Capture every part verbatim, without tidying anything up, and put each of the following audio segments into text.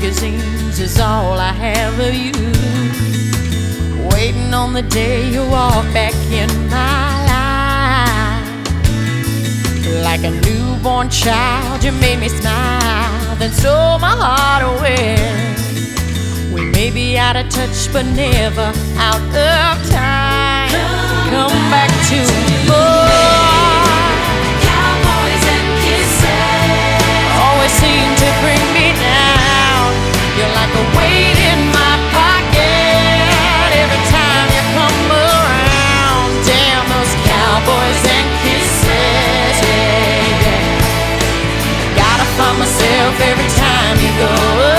magazines is all I have of you. Waiting on the day you walk back in my life. Like a newborn child, you made me smile, then stole my heart away. We may be out of touch, but never out of time. Come, Come back, back to me, boy. Cowboys and kisses always seem to bring me down. You're like a weight in my pocket every time you come around. Damn those cowboys and kisses, yeah, yeah. Gotta find myself every time you go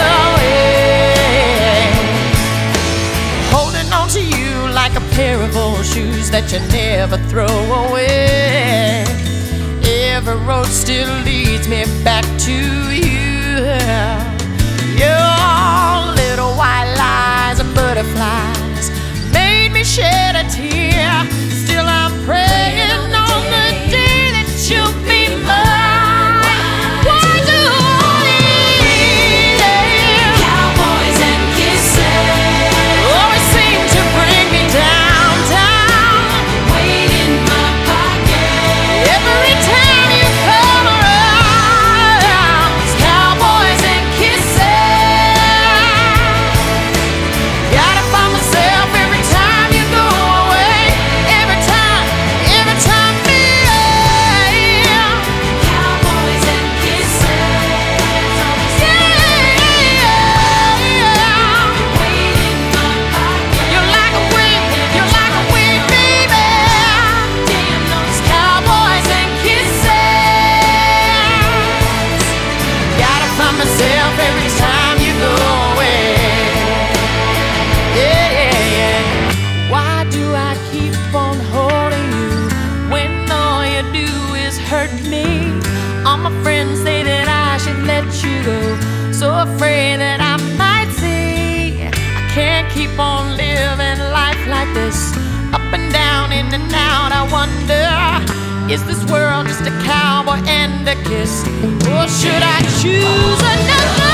away. Holding on to you like a pair of old shoes that you never throw away. Every road still leads me back to you. Your little white lies and butterflies made me shed a tear. Still I'm praying on the day that you'll be mine. Why do I need cowboys and kisses always seem to bring me down, down? Weight in my pocket Every time you come around, it's cowboys and kisses. Gotta find myself every time you go away. Every time, every time, yeah. Cowboys and kisses Yeah. Weight in my pocket You're like a wind, you're like a wind, baby. Damn those Cowboys and kisses. Gotta find myself every time you go away. Yeah, yeah, yeah. Why do I keep on holding you when all you do is hurt me? All my friends say that I should let you go, so afraid that I might see I can't keep on living life like this, up and down, in and out. I wonder, is this world just a cowboy and a kiss, or should I choose another?